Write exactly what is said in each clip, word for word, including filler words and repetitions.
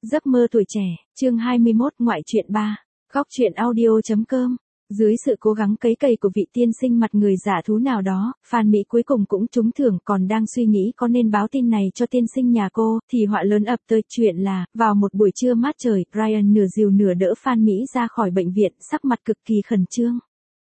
Giấc mơ tuổi trẻ, chương hai mươi mốt, ngoại truyện ba. Góc truyện audio.com. Dưới sự cố gắng cấy cầy của vị tiên sinh mặt người giả thú nào đó, Phan Mỹ cuối cùng cũng trúng thưởng. Còn đang suy nghĩ có nên báo tin này cho tiên sinh nhà cô, thì họa lớn ập tới. Chuyện là, vào một buổi trưa mát trời, Ryan nửa dìu nửa đỡ Phan Mỹ ra khỏi bệnh viện, sắc mặt cực kỳ khẩn trương.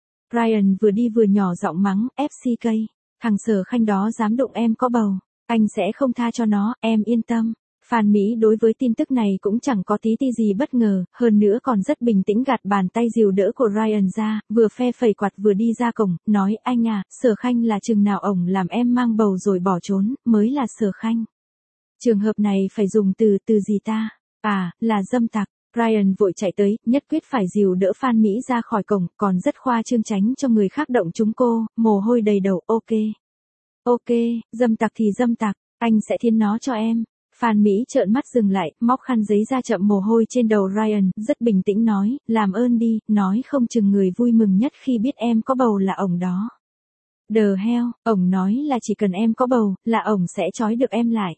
Ryan vừa đi vừa nhỏ giọng mắng, ép xê ca, thằng Sở Khanh đó dám đụng em có bầu, anh sẽ không tha cho nó, em yên tâm. Phan Mỹ đối với tin tức này cũng chẳng có tí ti gì bất ngờ, hơn nữa còn rất bình tĩnh gạt bàn tay dìu đỡ của Ryan ra, vừa phe phẩy quạt vừa đi ra cổng, nói anh à, Sở Khanh là chừng nào ổng làm em mang bầu rồi bỏ trốn, mới là Sở Khanh. Trường hợp này phải dùng từ từ gì ta? À, là dâm tặc. Ryan vội chạy tới, nhất quyết phải dìu đỡ Phan Mỹ ra khỏi cổng, còn rất khoa trương tránh cho người khác động chúng cô, mồ hôi đầy đầu, ok. Ok, dâm tặc thì dâm tặc, anh sẽ thiên nó cho em. Phan Mỹ trợn mắt dừng lại, móc khăn giấy ra chậm mồ hôi trên đầu Ryan, rất bình tĩnh nói, làm ơn đi, nói không chừng người vui mừng nhất khi biết em có bầu là ổng đó. Đờ heo, ổng nói là chỉ cần em có bầu, là ổng sẽ trói được em lại.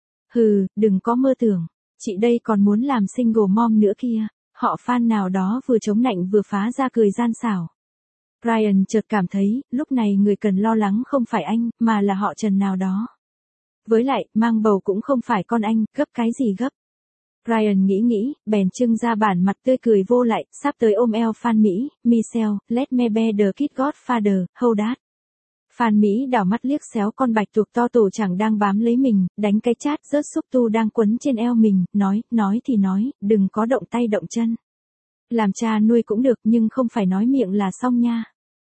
Hừ, đừng có mơ tưởng, chị đây còn muốn làm single mom nữa kia, họ Phan nào đó vừa chống nạnh vừa phá ra cười gian xảo. Ryan chợt cảm thấy, lúc này người cần lo lắng không phải anh, mà là họ Trần nào đó. Với lại, mang bầu cũng không phải con anh, gấp cái gì gấp. Ryan nghĩ nghĩ, bèn trưng ra bản mặt tươi cười vô lại, sắp tới ôm eo Phan Mỹ, Michelle, let me be the kid godfather, hold that. Phan Mỹ đảo mắt liếc xéo con bạch tuộc to tổ chẳng đang bám lấy mình, đánh cái chát rớt xúc tu đang quấn trên eo mình, nói, nói thì nói, đừng có động tay động chân. Làm cha nuôi cũng được nhưng không phải nói miệng là xong nha.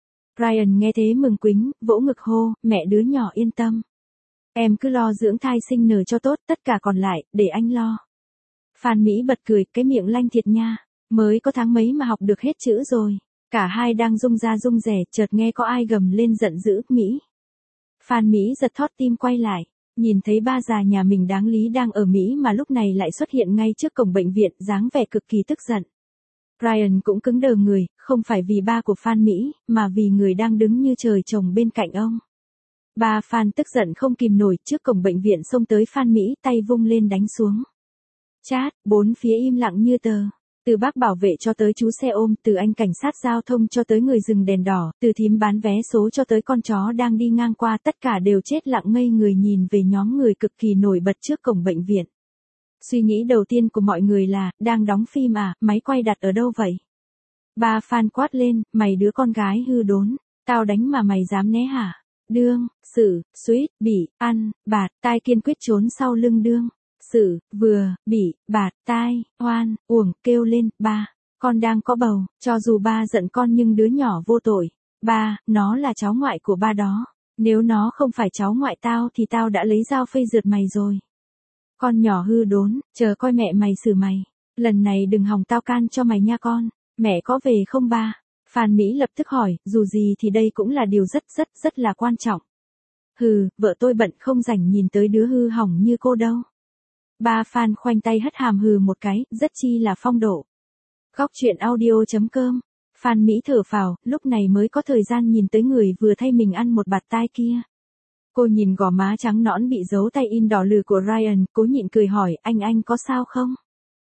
Ryan nghe thế mừng quính, vỗ ngực hô, mẹ đứa nhỏ yên tâm. Em cứ lo dưỡng thai sinh nở cho tốt, tất cả còn lại, để anh lo. Phan Mỹ bật cười, cái miệng lanh thiệt nha, mới có tháng mấy mà học được hết chữ rồi. Cả hai đang rung ra rung rẻ, chợt nghe có ai gầm lên giận dữ, Mỹ. Phan Mỹ giật thót tim quay lại, nhìn thấy ba già nhà mình đáng lý đang ở Mỹ mà lúc này lại xuất hiện ngay trước cổng bệnh viện, dáng vẻ cực kỳ tức giận. Ryan cũng cứng đờ người, không phải vì ba của Phan Mỹ, mà vì người đang đứng như trời trồng bên cạnh ông. Ba Phan tức giận không kìm nổi, trước cổng bệnh viện xông tới Phan Mỹ, tay vung lên đánh xuống. Chát, bốn phía im lặng như tờ. Từ bác bảo vệ cho tới chú xe ôm, từ anh cảnh sát giao thông cho tới người dừng đèn đỏ, từ thím bán vé số cho tới con chó đang đi ngang qua, tất cả đều chết lặng ngây người nhìn về nhóm người cực kỳ nổi bật trước cổng bệnh viện. Suy nghĩ đầu tiên của mọi người là, đang đóng phim à, máy quay đặt ở đâu vậy? Ba Phan quát lên, mày đứa con gái hư đốn, tao đánh mà mày dám né hả? Đương, sử, suýt, bỉ, ăn, bạt, tai kiên quyết trốn sau lưng đương, sử, vừa, bỉ, bạt, tai, oan, uổng, kêu lên, ba, con đang có bầu, cho dù ba giận con nhưng đứa nhỏ vô tội, ba, nó là cháu ngoại của ba đó, nếu nó không phải cháu ngoại tao thì tao đã lấy dao phây rượt mày rồi. Con nhỏ hư đốn, chờ coi mẹ mày xử mày, lần này đừng hòng tao can cho mày nha con, mẹ có về không ba? Phan Mỹ lập tức hỏi, dù gì thì đây cũng là điều rất rất rất là quan trọng. Hừ, vợ tôi bận không rảnh nhìn tới đứa hư hỏng như cô đâu. Ba Phan khoanh tay hất hàm hừ một cái, rất chi là phong độ. Góc truyện audio.com. Phan Mỹ thở phào, lúc này mới có thời gian nhìn tới người vừa thay mình ăn một bạt tai kia. Cô nhìn gò má trắng nõn bị dấu tay in đỏ lừ của Ryan, cố nhịn cười hỏi, anh anh có sao không?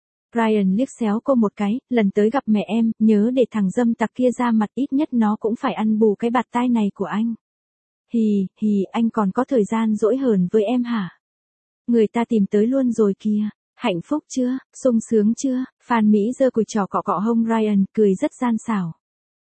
Ryan liếc xéo cô một cái, lần tới gặp mẹ em, nhớ để thằng dâm tặc kia ra mặt, ít nhất nó cũng phải ăn bù cái bạt tai này của anh. Hì, hì, anh còn có thời gian dỗi hờn với em hả? Người ta tìm tới luôn rồi kìa, hạnh phúc chưa, sung sướng chưa? Phan Mỹ giơ cùi trò cọ cọ hông Ryan, cười rất gian xảo.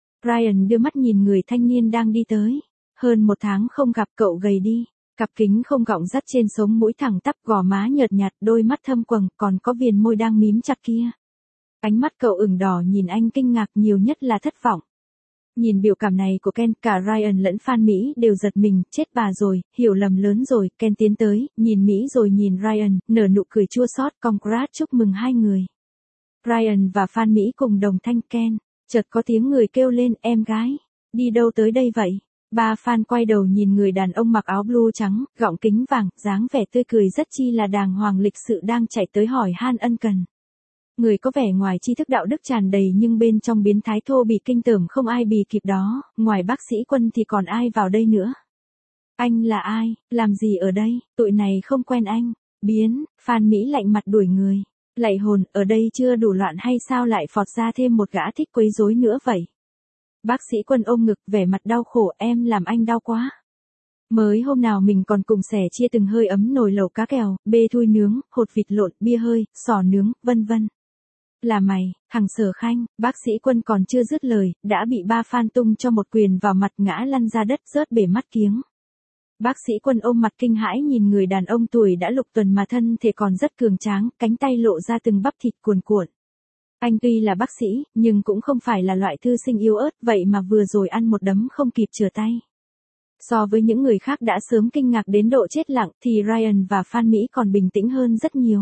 Ryan đưa mắt nhìn người thanh niên đang đi tới. Hơn một tháng không gặp, cậu gầy đi. Cặp kính không gọng dắt trên sống mũi thẳng tắp, gò má nhợt nhạt, đôi mắt thâm quầng, còn có viền môi đang mím chặt kia. Ánh mắt cậu ửng đỏ nhìn anh kinh ngạc, nhiều nhất là thất vọng. Nhìn biểu cảm này của Ken, cả Ryan lẫn Phan Mỹ đều giật mình, chết bà rồi, hiểu lầm lớn rồi. Ken tiến tới, nhìn Mỹ rồi nhìn Ryan, nở nụ cười chua xót, congrats, chúc mừng hai người. Ryan và Phan Mỹ cùng đồng thanh Ken, chợt có tiếng người kêu lên, em gái, đi đâu tới đây vậy? Ba Phan quay đầu nhìn người đàn ông mặc áo blue trắng, gọng kính vàng, dáng vẻ tươi cười rất chi là đàng hoàng lịch sự đang chạy tới hỏi han ân cần. Người có vẻ ngoài tri thức đạo đức tràn đầy nhưng bên trong biến thái thô bỉ kinh tởm không ai bì kịp đó, ngoài bác sĩ Quân thì còn ai vào đây nữa. Anh là ai, làm gì ở đây, tụi này không quen anh, biến, Phan Mỹ lạnh mặt đuổi người. Lạy hồn, ở đây chưa đủ loạn hay sao lại phọt ra thêm một gã thích quấy rối nữa vậy? Bác sĩ Quân ôm ngực, vẻ mặt đau khổ, em làm anh đau quá. Mới hôm nào mình còn cùng sẻ chia từng hơi ấm nồi lẩu cá kèo, bê thui nướng, hột vịt lộn, bia hơi, sò nướng, vân vân. Là mày, thằng Sở Khanh, bác sĩ Quân còn chưa dứt lời, đã bị ba Phan tung cho một quyền vào mặt, ngã lăn ra đất, rớt bể mắt kiếng. Bác sĩ Quân ôm mặt kinh hãi nhìn người đàn ông tuổi đã lục tuần mà thân thể còn rất cường tráng, cánh tay lộ ra từng bắp thịt cuồn cuộn. Anh tuy là bác sĩ, nhưng cũng không phải là loại thư sinh yếu ớt, vậy mà vừa rồi ăn một đấm không kịp chừa tay. So với những người khác đã sớm kinh ngạc đến độ chết lặng, thì Ryan và Phan Mỹ còn bình tĩnh hơn rất nhiều.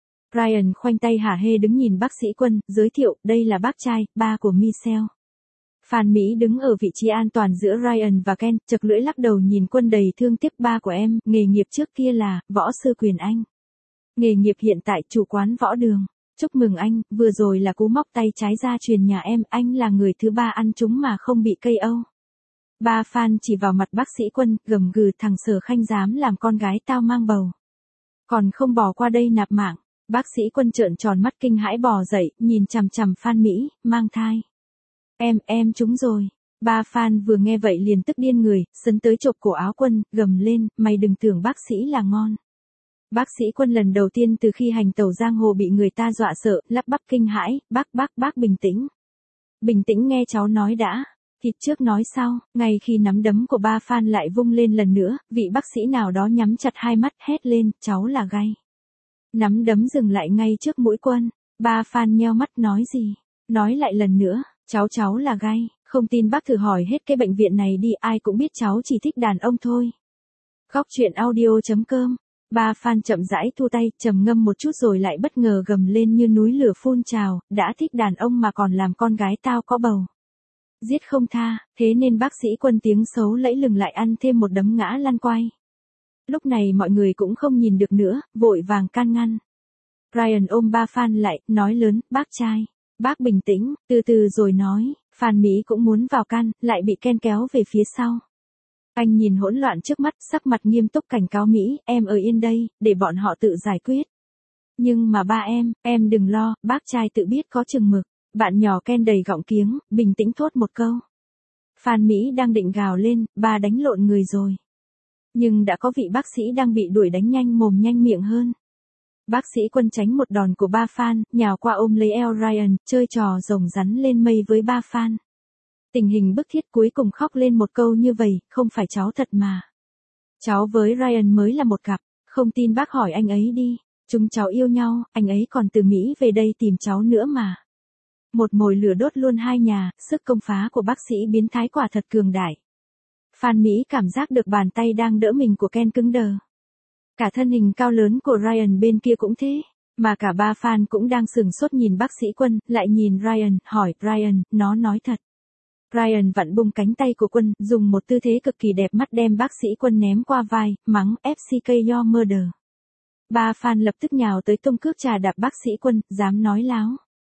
Ryan khoanh tay hả hê đứng nhìn bác sĩ Quân, giới thiệu, đây là bác trai, ba của Michelle. Phan Mỹ đứng ở vị trí an toàn giữa Ryan và Ken, chật lưỡi lắc đầu nhìn Quân đầy thương tiếc, ba của em, nghề nghiệp trước kia là, võ sư Quyền Anh. Nghề nghiệp hiện tại, chủ quán võ đường. Chúc mừng anh, vừa rồi là cú móc tay trái ra truyền nhà em, anh là người thứ ba ăn chúng mà không bị cây âu. Ba Phan chỉ vào mặt bác sĩ Quân, gầm gừ, thằng Sở Khanh dám làm con gái tao mang bầu. Còn không bỏ qua đây nạp mạng. Bác sĩ Quân trợn tròn mắt kinh hãi bò dậy, nhìn chằm chằm Phan Mỹ, mang thai. Em, em trúng rồi. Ba Phan vừa nghe vậy liền tức điên người, sấn tới chộp cổ áo Quân, gầm lên, mày đừng tưởng bác sĩ là ngon. Bác sĩ Quân lần đầu tiên từ khi hành tẩu giang hồ bị người ta dọa sợ, lắp bắp kinh hãi, bác bác bác bình tĩnh. Bình tĩnh nghe cháu nói đã. Thịt trước nói sau, ngay khi nắm đấm của ba Phan lại vung lên lần nữa, vị bác sĩ nào đó nhắm chặt hai mắt hét lên, cháu là gay. Nắm đấm dừng lại ngay trước mũi Quân, ba Phan nheo mắt nói gì, nói lại lần nữa, cháu cháu là gay, không tin bác thử hỏi hết cái bệnh viện này đi, ai cũng biết cháu chỉ thích đàn ông thôi. Góc truyện audio chấm com. Ba Phan chậm rãi thu tay, trầm ngâm một chút rồi lại bất ngờ gầm lên như núi lửa phun trào, đã thích đàn ông mà còn làm con gái tao có bầu. Giết không tha, thế nên bác sĩ Quân tiếng xấu lẫy lừng lại ăn thêm một đấm ngã lăn quay. Lúc này mọi người cũng không nhìn được nữa, vội vàng can ngăn. Ryan ôm ba Phan lại, nói lớn, bác trai, bác bình tĩnh, từ từ rồi nói, Phan Mỹ cũng muốn vào can, lại bị Ken kéo về phía sau. Anh nhìn hỗn loạn trước mắt, sắc mặt nghiêm túc cảnh cáo Mỹ, em ở yên đây, để bọn họ tự giải quyết. Nhưng mà ba em, em đừng lo, bác trai tự biết có chừng mực. Bạn nhỏ Ken đầy gọng kiếng, bình tĩnh thốt một câu. Phan Mỹ đang định gào lên, ba đánh lộn người rồi. Nhưng đã có vị bác sĩ đang bị đuổi đánh nhanh mồm nhanh miệng hơn. Bác sĩ Quân tránh một đòn của ba Phan, nhào qua ôm lấy eo Ryan, chơi trò rồng rắn lên mây với ba Phan. Tình hình bức thiết cuối cùng khóc lên một câu như vậy, không phải cháu thật mà. Cháu với Ryan mới là một cặp, không tin bác hỏi anh ấy đi. Chúng cháu yêu nhau, anh ấy còn từ Mỹ về đây tìm cháu nữa mà. Một mồi lửa đốt luôn hai nhà, sức công phá của bác sĩ biến thái quả thật cường đại. Phan Mỹ cảm giác được bàn tay đang đỡ mình của Ken cứng đờ. Cả thân hình cao lớn của Ryan bên kia cũng thế, mà cả ba Phan cũng đang sừng sốt nhìn bác sĩ Quân, lại nhìn Ryan, hỏi, Ryan, nó nói thật. Ryan vặn bung cánh tay của Quân, dùng một tư thế cực kỳ đẹp mắt đem bác sĩ Quân ném qua vai, mắng, ép xê ca your murder. Ba Phan lập tức nhào tới tung cước trà đạp bác sĩ Quân, dám nói láo.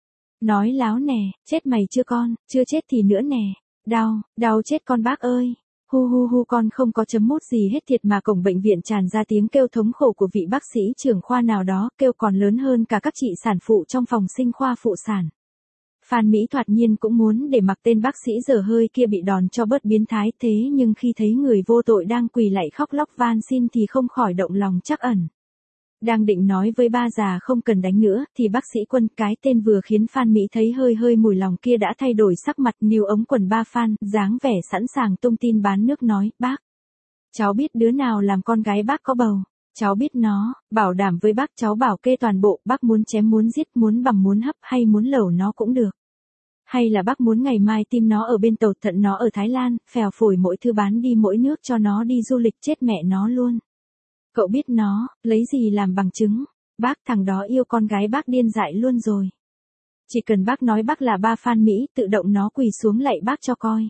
Nói láo nè, chết mày chưa con, chưa chết thì nữa nè. Đau, đau chết con bác ơi. Hu hu hu, con không có chấm mút gì hết thiệt mà. Cổng bệnh viện tràn ra tiếng kêu thống khổ của vị bác sĩ trưởng khoa nào đó, kêu còn lớn hơn cả các chị sản phụ trong phòng sinh khoa phụ sản. Phan Mỹ thoạt nhiên cũng muốn để mặc tên bác sĩ dở hơi kia bị đòn cho bớt biến thái, thế nhưng khi thấy người vô tội đang quỳ lạy khóc lóc van xin thì không khỏi động lòng trắc ẩn. Đang định nói với ba già không cần đánh nữa, thì bác sĩ Quân, cái tên vừa khiến Phan Mỹ thấy hơi hơi mùi lòng kia đã thay đổi sắc mặt, níu ống quần ba Phan, dáng vẻ sẵn sàng tung tin bán nước nói, bác. Cháu biết đứa nào làm con gái bác có bầu. Cháu biết nó, bảo đảm với bác cháu bảo kê toàn bộ, bác muốn chém muốn giết, muốn bằm muốn hấp hay muốn lẩu nó cũng được. Hay là bác muốn ngày mai tim nó ở bên tàu, thận nó ở Thái Lan, phèo phổi mỗi thứ bán đi mỗi nước cho nó đi du lịch, chết mẹ nó luôn. Cậu biết nó, lấy gì làm bằng chứng? Bác, thằng đó yêu con gái bác điên dại luôn rồi. Chỉ cần bác nói bác là ba Phan Mỹ, tự động nó quỳ xuống lạy bác cho coi.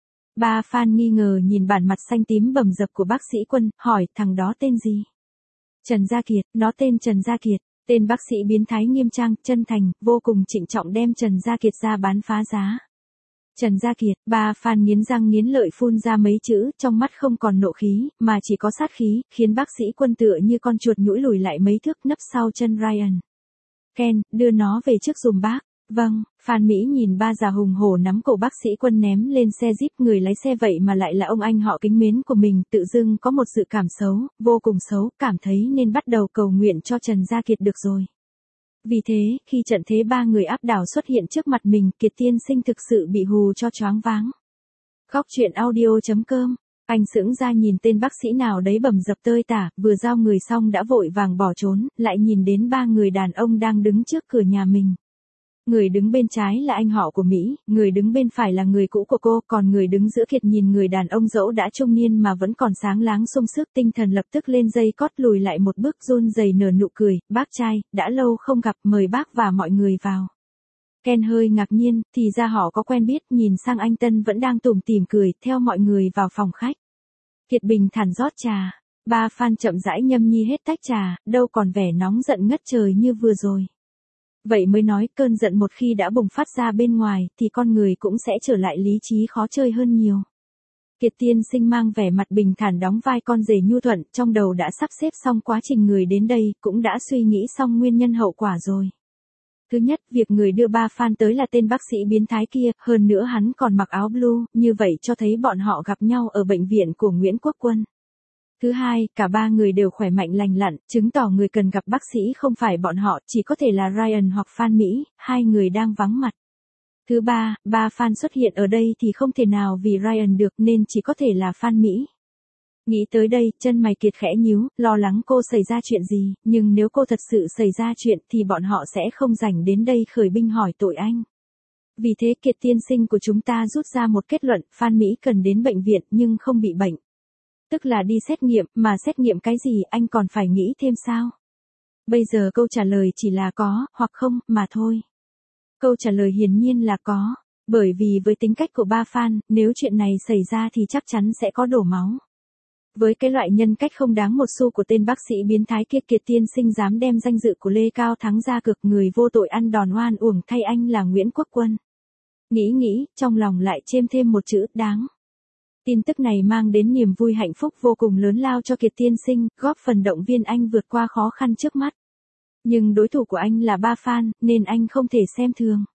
Ba Phan nghi ngờ nhìn bản mặt xanh tím bầm dập của bác sĩ Quân, hỏi, thằng đó tên gì? Trần Gia Kiệt, nó tên Trần Gia Kiệt. Tên bác sĩ biến thái nghiêm trang, chân thành, vô cùng trịnh trọng đem Trần Gia Kiệt ra bán phá giá. Trần Gia Kiệt, ba Phan nghiến răng nghiến lợi phun ra mấy chữ, trong mắt không còn nộ khí, mà chỉ có sát khí, khiến bác sĩ Quân tựa như con chuột nhũi lùi lại mấy thước nấp sau chân Ryan. Ken, đưa nó về trước dùm bác. Vâng, Phan Mỹ nhìn ba già hùng hổ nắm cổ bác sĩ Quân ném lên xe jeep, người lái xe vậy mà lại là ông anh họ kính mến của mình, tự dưng có một dự cảm xấu, vô cùng xấu, cảm thấy nên bắt đầu cầu nguyện cho Trần Gia Kiệt được rồi. Vì thế, khi trận thế ba người áp đảo xuất hiện trước mặt mình, Kiệt tiên sinh thực sự bị hù cho choáng váng. Góc truyện audio chấm com. Anh sững ra nhìn tên bác sĩ nào đấy bầm dập tơi tả, vừa giao người xong đã vội vàng bỏ trốn, lại nhìn đến ba người đàn ông đang đứng trước cửa nhà mình. Người đứng bên trái là anh họ của Mỹ, người đứng bên phải là người cũ của cô, còn người đứng giữa Kiệt nhìn người đàn ông dẫu đã trung niên mà vẫn còn sáng láng sung sức, tinh thần lập tức lên dây cót lùi lại một bước, run rẩy nở nụ cười, bác trai, đã lâu không gặp, mời bác và mọi người vào. Ken hơi ngạc nhiên, thì ra họ có quen biết, nhìn sang anh Tân vẫn đang tủm tỉm cười, theo mọi người vào phòng khách. Kiệt bình thản rót trà, ba Phan chậm rãi nhâm nhi hết tách trà, đâu còn vẻ nóng giận ngất trời như vừa rồi. Vậy mới nói cơn giận một khi đã bùng phát ra bên ngoài thì con người cũng sẽ trở lại lý trí khó chơi hơn nhiều. Kiệt tiên sinh mang vẻ mặt bình thản đóng vai con rể nhu thuận, trong đầu đã sắp xếp xong quá trình người đến đây, cũng đã suy nghĩ xong nguyên nhân hậu quả rồi. Thứ nhất, việc người đưa ba Phan tới là tên bác sĩ biến thái kia, hơn nữa hắn còn mặc áo blue, như vậy cho thấy bọn họ gặp nhau ở bệnh viện của Nguyễn Quốc Quân. Thứ hai, cả ba người đều khỏe mạnh lành lặn, chứng tỏ người cần gặp bác sĩ không phải bọn họ, chỉ có thể là Ryan hoặc Phan Mỹ, hai người đang vắng mặt. Thứ ba, ba Phan xuất hiện ở đây thì không thể nào vì Ryan được nên chỉ có thể là Phan Mỹ. Nghĩ tới đây, chân mày Kiệt khẽ nhíu, lo lắng cô xảy ra chuyện gì, nhưng nếu cô thật sự xảy ra chuyện thì bọn họ sẽ không rảnh đến đây khởi binh hỏi tội anh. Vì thế Kiệt tiên sinh của chúng ta rút ra một kết luận, Phan Mỹ cần đến bệnh viện nhưng không bị bệnh. Tức là đi xét nghiệm, mà xét nghiệm cái gì anh còn phải nghĩ thêm sao? Bây giờ câu trả lời chỉ là có, hoặc không, mà thôi. Câu trả lời hiển nhiên là có, bởi vì với tính cách của ba Phan, nếu chuyện này xảy ra thì chắc chắn sẽ có đổ máu. Với cái loại nhân cách không đáng một xu của tên bác sĩ biến thái kia, Kiệt tiên sinh dám đem danh dự của Lê Cao Thắng ra cược, người vô tội ăn đòn oan uổng thay anh là Nguyễn Quốc Quân. Nghĩ nghĩ, trong lòng lại chêm thêm một chữ đáng. Tin tức này mang đến niềm vui hạnh phúc vô cùng lớn lao cho Kiệt tiên sinh, góp phần động viên anh vượt qua khó khăn trước mắt. Nhưng đối thủ của anh là ba Phan, nên anh không thể xem thường.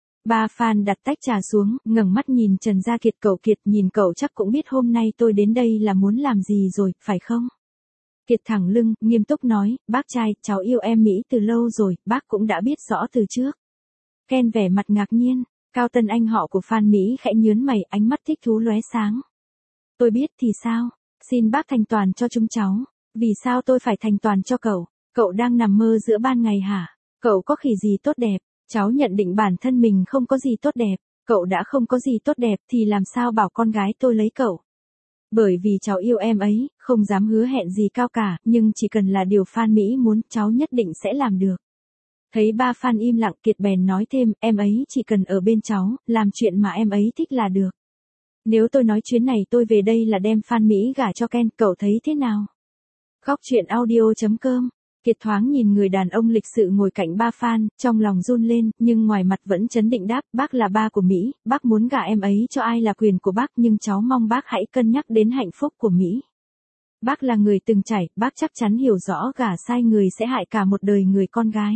Ba Phan đặt tách trà xuống, ngẩng mắt nhìn Trần Gia Kiệt, cậu Kiệt, nhìn cậu chắc cũng biết hôm nay tôi đến đây là muốn làm gì rồi, phải không? Kiệt thẳng lưng, nghiêm túc nói, bác trai, cháu yêu em Mỹ từ lâu rồi, bác cũng đã biết rõ từ trước. Ken vẻ mặt ngạc nhiên, Cao Tân anh họ của Phan Mỹ khẽ nhướng mày, ánh mắt thích thú lóe sáng. Tôi biết thì sao, xin bác thành toàn cho chúng cháu. Vì sao tôi phải thành toàn cho cậu? Cậu đang nằm mơ giữa ban ngày hả? Cậu có khỉ gì tốt đẹp? Cháu nhận định bản thân mình không có gì tốt đẹp. Cậu đã không có gì tốt đẹp thì làm sao bảo con gái tôi lấy cậu? Bởi vì cháu yêu em ấy, không dám hứa hẹn gì cao cả, nhưng chỉ cần là điều Phan Mỹ muốn, cháu nhất định sẽ làm được. Thấy ba Phan im lặng, Kiệt bèn nói thêm, em ấy chỉ cần ở bên cháu, làm chuyện mà em ấy thích là được. Nếu tôi nói chuyến này tôi về đây là đem Phan Mỹ gả cho Ken, cậu thấy thế nào? Góc truyện audio chấm com. Kiệt thoáng nhìn người đàn ông lịch sự ngồi cạnh ba Phan, trong lòng run lên, nhưng ngoài mặt vẫn trấn định đáp, bác là ba của Mỹ, bác muốn gả em ấy cho ai là quyền của bác, nhưng cháu mong bác hãy cân nhắc đến hạnh phúc của Mỹ. Bác là người từng trải, bác chắc chắn hiểu rõ gả sai người sẽ hại cả một đời người con gái.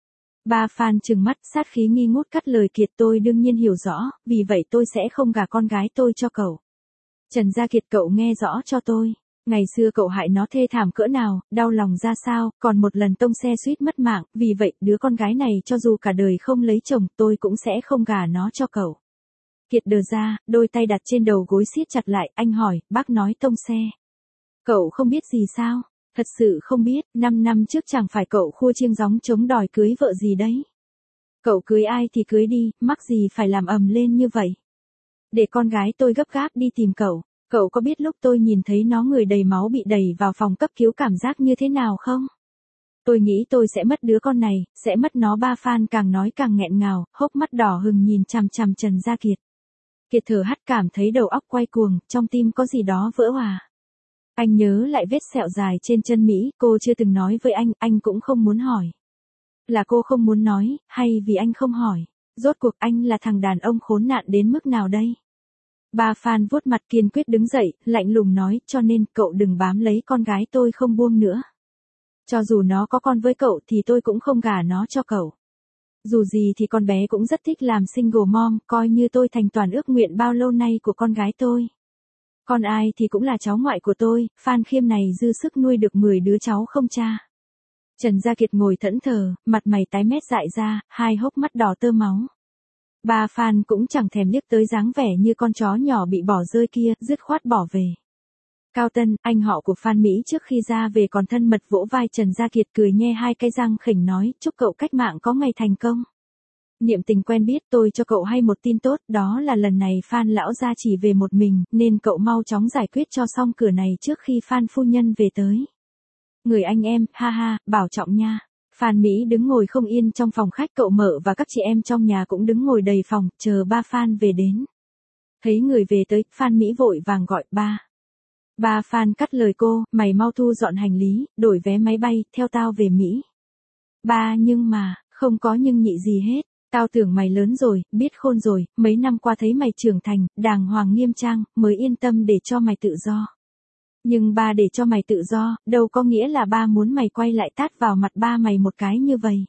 Ba Phan trừng mắt, sát khí nghi ngút cắt lời Kiệt, tôi đương nhiên hiểu rõ, vì vậy tôi sẽ không gả con gái tôi cho cậu. Trần Gia Kiệt, cậu nghe rõ cho tôi. Ngày xưa cậu hại nó thê thảm cỡ nào, đau lòng ra sao, còn một lần tông xe suýt mất mạng, vì vậy đứa con gái này cho dù cả đời không lấy chồng, tôi cũng sẽ không gả nó cho cậu. Kiệt đờ ra, đôi tay đặt trên đầu gối siết chặt lại, anh hỏi, bác nói tông xe. Cậu không biết gì sao? Thật sự không biết, năm năm trước chẳng phải cậu khua chiêng gióng chống đòi cưới vợ gì đấy. Cậu cưới ai thì cưới đi, mắc gì phải làm ầm lên như vậy. Để con gái tôi gấp gáp đi tìm cậu. Cậu có biết lúc tôi nhìn thấy nó người đầy máu bị đẩy vào phòng cấp cứu cảm giác như thế nào không? Tôi nghĩ tôi sẽ mất đứa con này, sẽ mất nó. Ba Phan càng nói càng nghẹn ngào, hốc mắt đỏ hừng nhìn chằm chằm Trần Gia Kiệt. Kiệt thở hắt, cảm thấy đầu óc quay cuồng, trong tim có gì đó vỡ hòa. Anh nhớ lại vết sẹo dài trên chân Mỹ, cô chưa từng nói với anh, anh cũng không muốn hỏi. Là cô không muốn nói, hay vì anh không hỏi? Rốt cuộc anh là thằng đàn ông khốn nạn đến mức nào đây? Ba Phan vuốt mặt kiên quyết đứng dậy, lạnh lùng nói, cho nên cậu đừng bám lấy con gái tôi không buông nữa. Cho dù nó có con với cậu thì tôi cũng không gả nó cho cậu. Dù gì thì con bé cũng rất thích làm single mom, coi như tôi thành toàn ước nguyện bao lâu nay của con gái tôi. Con ai thì cũng là cháu ngoại của tôi, Phan Khiêm này dư sức nuôi được mười đứa cháu không cha. Trần Gia Kiệt ngồi thẫn thờ, mặt mày tái mét dại ra, hai hốc mắt đỏ tơ máu. Ba Phan cũng chẳng thèm liếc tới dáng vẻ như con chó nhỏ bị bỏ rơi kia, dứt khoát bỏ về. Cao Tân, anh họ của Phan Mỹ trước khi ra về còn thân mật vỗ vai Trần Gia Kiệt cười nhe hai cái răng khỉnh nói, chúc cậu cách mạng có ngày thành công. Niệm tình quen biết, tôi cho cậu hay một tin tốt, đó là lần này Phan lão gia chỉ về một mình, nên cậu mau chóng giải quyết cho xong cửa này trước khi Phan phu nhân về tới. Người anh em, ha ha, bảo trọng nha. Phan Mỹ đứng ngồi không yên trong phòng khách, cậu Mợ và các chị em trong nhà cũng đứng ngồi đầy phòng, chờ ba Phan về đến. Thấy người về tới, Phan Mỹ vội vàng gọi ba. Ba Phan cắt lời cô, mày mau thu dọn hành lý, đổi vé máy bay, theo tao về Mỹ. Ba nhưng mà, không có nhưng nhị gì hết. Tao tưởng mày lớn rồi, biết khôn rồi, mấy năm qua thấy mày trưởng thành, đàng hoàng nghiêm trang, mới yên tâm để cho mày tự do. Nhưng ba để cho mày tự do, đâu có nghĩa là ba muốn mày quay lại tát vào mặt ba mày một cái như vậy.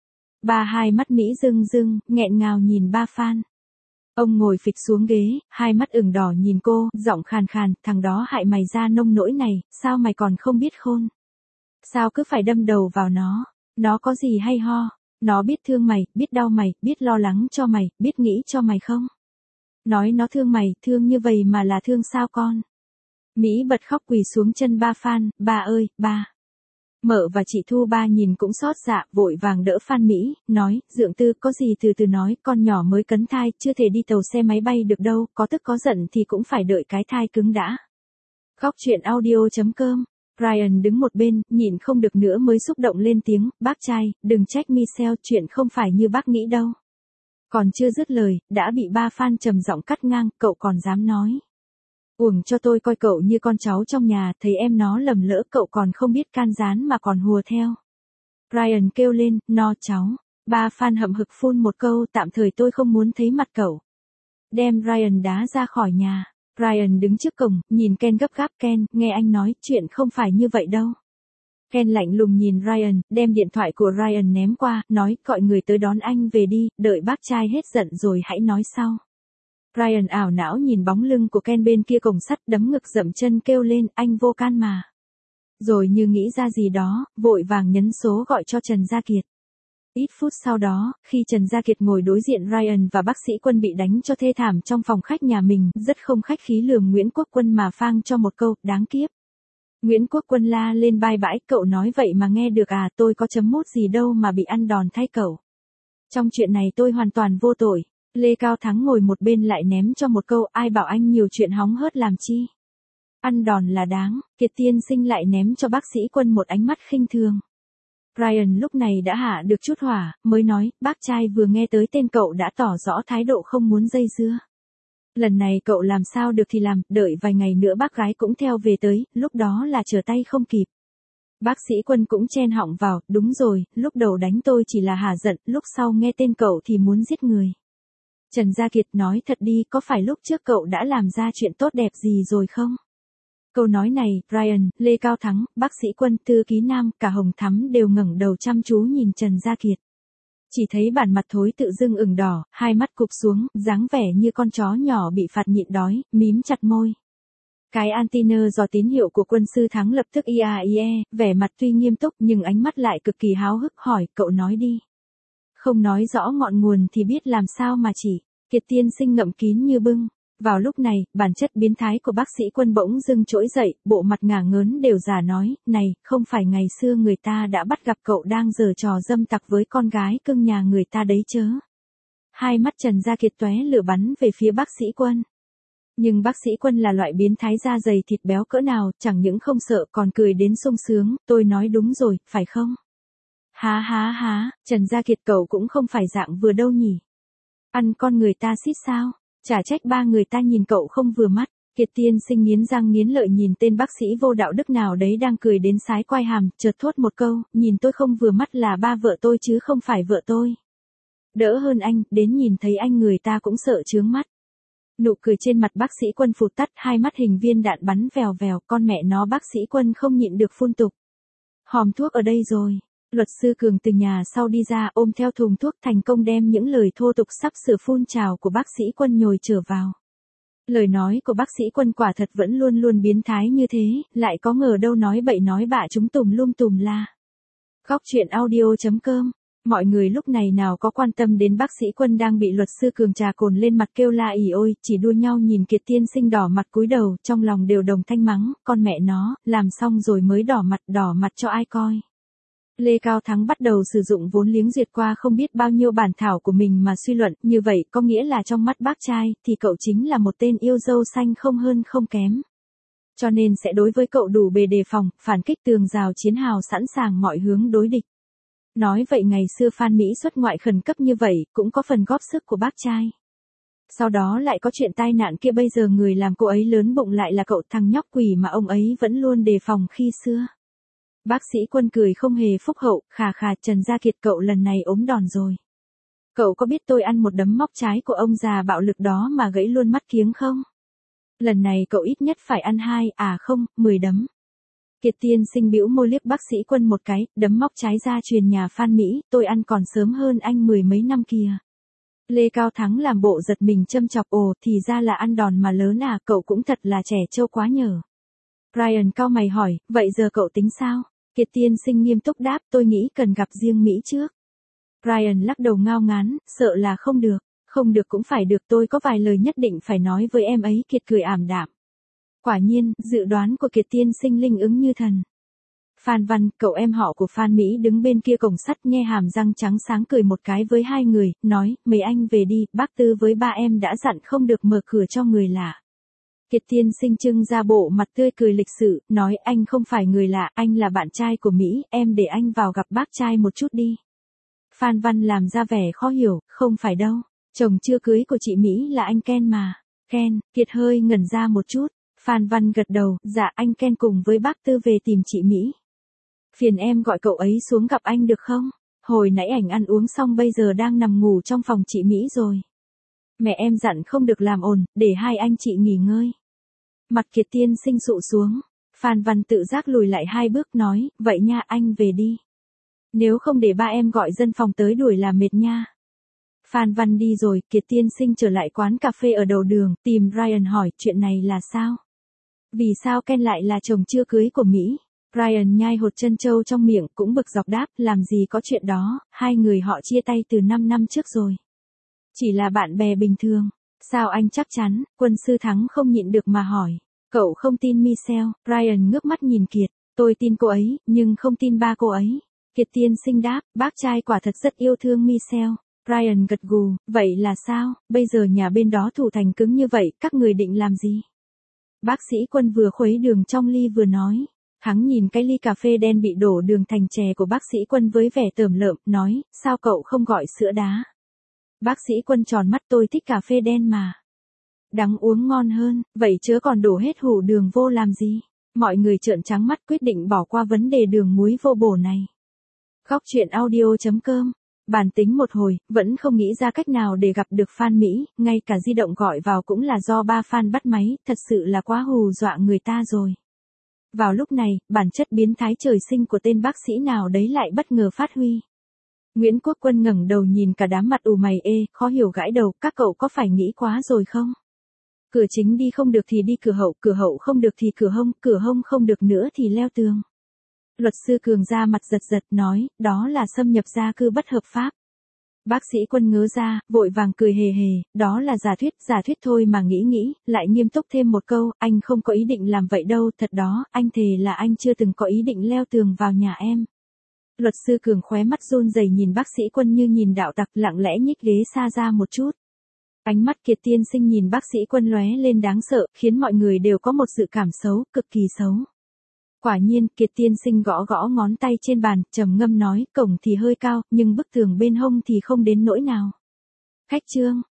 Ba hai mắt Mỹ rưng rưng, nghẹn ngào nhìn ba Phan. Ông ngồi phịch xuống ghế, hai mắt ửng đỏ nhìn cô, giọng khàn khàn, thằng đó hại mày ra nông nỗi này, sao mày còn không biết khôn? Sao cứ phải đâm đầu vào nó? Nó có gì hay ho? Nó biết thương mày, biết đau mày, biết lo lắng cho mày, biết nghĩ cho mày không? Nói nó thương mày, thương như vậy mà là thương sao con? Mỹ bật khóc quỳ xuống chân ba Phan, ba ơi, ba. Mợ và chị Thu ba nhìn cũng xót dạ, vội vàng đỡ Phan Mỹ, nói, Dượng Tư, có gì từ từ nói, con nhỏ mới cấn thai, chưa thể đi tàu xe máy bay được đâu, có tức có giận thì cũng phải đợi cái thai cứng đã. Góc truyện audio chấm com. Ryan đứng một bên, nhìn không được nữa mới xúc động lên tiếng, bác trai, đừng trách Michelle, chuyện không phải như bác nghĩ đâu. Còn chưa dứt lời, đã bị ba Phan trầm giọng cắt ngang, cậu còn dám nói. Uổng cho tôi coi cậu như con cháu trong nhà, thấy em nó lầm lỡ cậu còn không biết can gián mà còn hùa theo. Ryan kêu lên, no cháu. Ba Phan hậm hực phun một câu, tạm thời tôi không muốn thấy mặt cậu. Đem Ryan đá ra khỏi nhà. Ryan đứng trước cổng, nhìn Ken gấp gáp, Ken, nghe anh nói, chuyện không phải như vậy đâu. Ken lạnh lùng nhìn Ryan, đem điện thoại của Ryan ném qua, nói, gọi người tới đón anh về đi, đợi bác trai hết giận rồi hãy nói sau. Ryan ảo não nhìn bóng lưng của Ken bên kia cổng sắt, đấm ngực dậm chân kêu lên, anh vô can mà. Rồi như nghĩ ra gì đó, vội vàng nhấn số gọi cho Trần Gia Kiệt. Ít phút sau đó, khi Trần Gia Kiệt ngồi đối diện Ryan và bác sĩ Quân bị đánh cho thê thảm trong phòng khách nhà mình, rất không khách khí lườm Nguyễn Quốc Quân mà phang cho một câu, đáng kiếp. Nguyễn Quốc Quân la lên bai bãi, cậu nói vậy mà nghe được à, tôi có chấm mốt gì đâu mà bị ăn đòn thay cậu. Trong chuyện này tôi hoàn toàn vô tội. Lê Cao Thắng ngồi một bên lại ném cho một câu, ai bảo anh nhiều chuyện hóng hớt làm chi. Ăn đòn là đáng, Kiệt tiên sinh lại ném cho bác sĩ Quân một ánh mắt khinh thường. Ryan lúc này đã hạ được chút hỏa, mới nói, bác trai vừa nghe tới tên cậu đã tỏ rõ thái độ không muốn dây dưa. Lần này cậu làm sao được thì làm, đợi vài ngày nữa bác gái cũng theo về tới, lúc đó là trở tay không kịp. Bác sĩ Quân cũng chen họng vào, đúng rồi, lúc đầu đánh tôi chỉ là hả giận, lúc sau nghe tên cậu thì muốn giết người. Trần Gia Kiệt nói thật đi, có phải lúc trước cậu đã làm ra chuyện tốt đẹp gì rồi không? Câu nói này, Ryan, Lê Cao Thắng, bác sĩ Quân, thư ký Nam, cả Hồng Thắm đều ngẩng đầu chăm chú nhìn Trần Gia Kiệt. Chỉ thấy bản mặt thối tự dưng ửng đỏ, hai mắt cụp xuống, dáng vẻ như con chó nhỏ bị phạt nhịn đói, mím chặt môi. Cái antenna dò tín hiệu của Quân sư Thắng lập tức i a i e, vẻ mặt tuy nghiêm túc nhưng ánh mắt lại cực kỳ háo hức, hỏi, cậu nói đi. Không nói rõ ngọn nguồn thì biết làm sao mà chỉ. Kiệt tiên sinh ngậm kín như bưng. Vào lúc này, bản chất biến thái của bác sĩ Quân bỗng dưng trỗi dậy, bộ mặt ngả ngớn đều giả nói, này, không phải ngày xưa người ta đã bắt gặp cậu đang giở trò dâm tặc với con gái cưng nhà người ta đấy chớ. Hai mắt Trần Gia Kiệt tóe lửa bắn về phía bác sĩ Quân. Nhưng bác sĩ Quân là loại biến thái da dày thịt béo cỡ nào, chẳng những không sợ còn cười đến sung sướng, tôi nói đúng rồi, phải không? Há há há, Trần Gia Kiệt cậu cũng không phải dạng vừa đâu nhỉ. Ăn con người ta xít sao? Chả trách ba người ta nhìn cậu không vừa mắt. Kiệt tiên sinh nghiến răng nghiến lợi nhìn tên bác sĩ vô đạo đức nào đấy đang cười đến sái quai hàm, chợt thốt một câu, nhìn tôi không vừa mắt là ba vợ tôi chứ không phải vợ tôi. Đỡ hơn anh, đến nhìn thấy anh người ta cũng sợ chướng mắt. Nụ cười trên mặt bác sĩ Quân phụt tắt, hai mắt hình viên đạn bắn vèo vèo, con mẹ nó bác sĩ Quân không nhịn được phun tục. Hòm thuốc ở đây rồi. Luật sư Cường từ nhà sau đi ra ôm theo thùng thuốc thành công đem những lời thô tục sắp sửa phun trào của bác sĩ Quân nhồi trở vào. Lời nói của bác sĩ Quân quả thật vẫn luôn luôn biến thái như thế, lại có ngờ đâu nói bậy nói bạ chúng tùm lum tùm la. Góc truyện audio chấm com. Mọi người lúc này nào có quan tâm đến bác sĩ Quân đang bị luật sư Cường trà cồn lên mặt kêu la ỉ ôi, chỉ đua nhau nhìn Kiệt tiên sinh đỏ mặt cúi đầu, trong lòng đều đồng thanh mắng, con mẹ nó, làm xong rồi mới đỏ mặt, đỏ mặt cho ai coi. Lê Cao Thắng bắt đầu sử dụng vốn liếng duyệt qua không biết bao nhiêu bản thảo của mình mà suy luận, như vậy có nghĩa là trong mắt bác trai, thì cậu chính là một tên yêu dâu xanh không hơn không kém. Cho nên sẽ đối với cậu đủ bề đề phòng, phản kích tường rào chiến hào sẵn sàng mọi hướng đối địch. Nói vậy ngày xưa Phan Mỹ xuất ngoại khẩn cấp như vậy, cũng có phần góp sức của bác trai. Sau đó lại có chuyện tai nạn kia, bây giờ người làm cô ấy lớn bụng lại là cậu, thằng nhóc quỷ mà ông ấy vẫn luôn đề phòng khi xưa. Bác sĩ Quân cười không hề phúc hậu, khà khà, Trần Gia Kiệt cậu lần này ốm đòn rồi. Cậu có biết tôi ăn một đấm móc trái của ông già bạo lực đó mà gãy luôn mắt kiếng không? Lần này cậu ít nhất phải ăn hai, à không, mười đấm. Kiệt tiên sinh bĩu môi liếc bác sĩ Quân một cái, đấm móc trái ra truyền nhà Phan Mỹ, tôi ăn còn sớm hơn anh mười mấy năm kìa. Lê Cao Thắng làm bộ giật mình châm chọc, ồ, thì ra là ăn đòn mà lớn à, cậu cũng thật là trẻ trâu quá nhờ. Ryan cau mày hỏi, vậy giờ cậu tính sao? Kiệt tiên sinh nghiêm túc đáp, tôi nghĩ cần gặp riêng Mỹ trước. Ryan lắc đầu ngao ngán, sợ là không được, không được cũng phải được, tôi có vài lời nhất định phải nói với em ấy. Kiệt cười ảm đạm. Quả nhiên, dự đoán của Kiệt tiên sinh linh ứng như thần. Phan Văn, cậu em họ của Phan Mỹ đứng bên kia cổng sắt nhe hàm răng trắng sáng cười một cái với hai người, nói, mấy anh về đi, bác Tư với ba em đã dặn không được mở cửa cho người lạ. Kiệt tiên sinh trưng ra bộ mặt tươi cười lịch sự, nói anh không phải người lạ, anh là bạn trai của Mỹ, em để anh vào gặp bác trai một chút đi. Phan Văn làm ra vẻ khó hiểu, không phải đâu, chồng chưa cưới của chị Mỹ là anh Ken mà. Ken, Kiệt hơi ngẩn ra một chút, Phan Văn gật đầu, dạ anh Ken cùng với bác Tư về tìm chị Mỹ. Phiền em gọi cậu ấy xuống gặp anh được không? Hồi nãy ảnh ăn uống xong bây giờ đang nằm ngủ trong phòng chị Mỹ rồi. Mẹ em dặn không được làm ồn, để hai anh chị nghỉ ngơi. Mặt Kiệt tiên sinh sụ xuống. Phan Văn tự giác lùi lại hai bước nói, vậy nha anh về đi. Nếu không để ba em gọi dân phòng tới đuổi là mệt nha. Phan Văn đi rồi, Kiệt tiên sinh trở lại quán cà phê ở đầu đường, tìm Ryan hỏi, chuyện này là sao? Vì sao Ken lại là chồng chưa cưới của Mỹ? Ryan nhai hột chân trâu trong miệng, cũng bực dọc đáp, làm gì có chuyện đó, hai người họ chia tay từ năm năm trước rồi. Chỉ là bạn bè bình thường. Sao anh chắc chắn? Quân sư Thắng không nhịn được mà hỏi. Cậu không tin Michelle? Ryan ngước mắt nhìn Kiệt. Tôi tin cô ấy, nhưng không tin ba cô ấy. Kiệt tiên sinh đáp, bác trai quả thật rất yêu thương Michelle. Ryan gật gù, vậy là sao? Bây giờ nhà bên đó thủ thành cứng như vậy, các người định làm gì? Bác sĩ Quân vừa khuấy đường trong ly vừa nói. Hắn nhìn cái ly cà phê đen bị đổ đường thành chè của bác sĩ Quân với vẻ tởm lợm, nói, sao cậu không gọi sữa đá? Bác sĩ Quân tròn mắt, tôi thích cà phê đen mà. Đắng uống ngon hơn, vậy chớ còn đổ hết hủ đường vô làm gì? Mọi người trợn trắng mắt quyết định bỏ qua vấn đề đường muối vô bổ này. Góc truyện audio chấm com. Bàn tính một hồi, vẫn không nghĩ ra cách nào để gặp được Phan Mỹ, ngay cả di động gọi vào cũng là do ba Phan bắt máy, thật sự là quá hù dọa người ta rồi. Vào lúc này, bản chất biến thái trời sinh của tên bác sĩ nào đấy lại bất ngờ phát huy. Nguyễn Quốc Quân ngẩng đầu nhìn cả đám mặt ù mày ê, khó hiểu gãi đầu, các cậu có phải nghĩ quá rồi không? Cửa chính đi không được thì đi cửa hậu, cửa hậu không được thì cửa hông, cửa hông không được nữa thì leo tường. Luật sư Cường ra mặt giật giật nói, đó là xâm nhập gia cư bất hợp pháp. Bác sĩ Quân ngớ ra, vội vàng cười hề hề, đó là giả thuyết, giả thuyết thôi mà nghĩ nghĩ, lại nghiêm túc thêm một câu, anh không có ý định làm vậy đâu, thật đó, anh thề là anh chưa từng có ý định leo tường vào nhà em. Luật sư Cường khóe mắt run rẩy nhìn bác sĩ Quân như nhìn đạo tặc, lặng lẽ nhích ghế xa ra một chút. Ánh mắt Kiệt tiên sinh nhìn bác sĩ Quân lóe lên đáng sợ, khiến mọi người đều có một dự cảm xấu, cực kỳ xấu. Quả nhiên, Kiệt tiên sinh gõ gõ ngón tay trên bàn, trầm ngâm nói, cổng thì hơi cao, nhưng bức tường bên hông thì không đến nỗi nào. Khách trương,